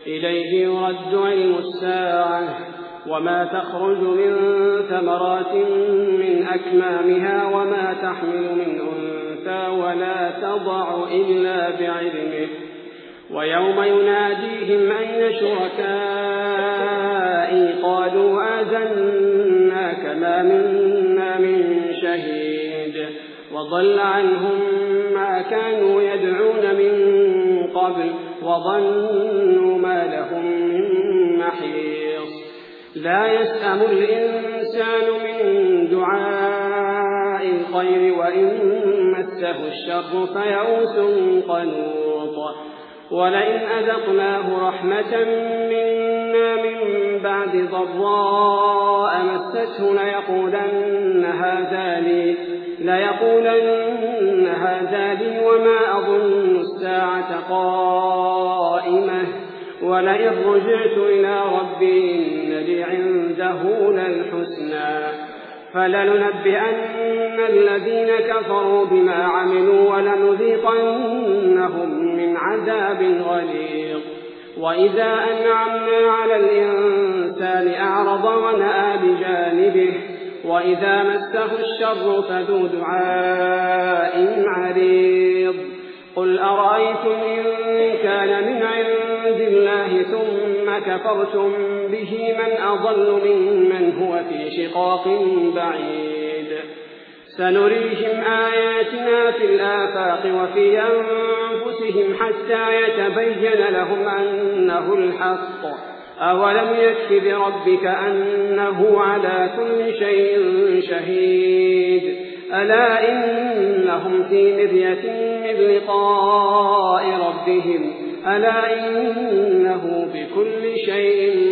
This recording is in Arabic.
إليه يرد علم الساعة وما تخرج من ثمرات من أكمامها وما تحمل من أنثى ولا تضع إلا بعلمه ويوم يناديهم أين شركائي قالوا آذناك ما منا من شهيد وضل عنهم ما كانوا يدعون من قبل وظنوا ما لهم من محيص لا يسأم الإنسان من دعاء الخير وإن مسه الشر فيئوس قنوط ولئن أذقناه رحمة منا من بعد ضراء مسته ليقولن هذا لي وما أظن الساعة قائمة ولئن رجعت إلى ربي إن لي عنده للحسنى فلننبئن الذين كفروا بما عملوا ولنذيقنهم من عذاب غليظ وإذا أنعمنا على الإنسان أعرض ونأى بجانبه وإذا مسه الشر فذو دعاء عريض قل أرأيتم إن كان من عند الله ثم كفرتم به من أضل ممن هو في شقاق بعيد سنريهم آياتنا في الآفاق وفي أنفسهم حتى يتبين لهم أنه الحق أولم يكف بربك أنه على كل شيء شهيد ألا إنهم في مرية من لقاء ربهم ألا إنه بكل شيء